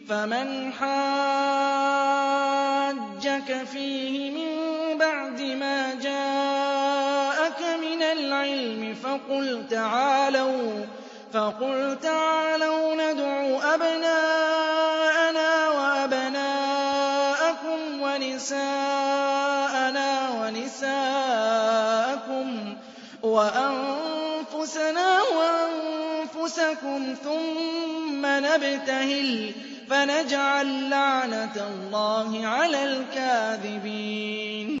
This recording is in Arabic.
فَمَنْ حَاجَّكَ فِيهِ مِن بَعْدِ مَا جَاءَكَ مِنَ الْعِلْمِ فَقُلْ تَعَالَوْا نَدْعُ أَبْنَاءَنَا وَأَبْنَاءَكُمْ وَنِسَاءَنَا وَنِسَاءَكُمْ وَأَنفُسَنَا وَأَنفُسَكُمْ ثُمَّ نَبْتَهِلْ فَنَجْعَلْ لَعْنَتَ اللَّهِ عَلَى الْكَاذِبِينَ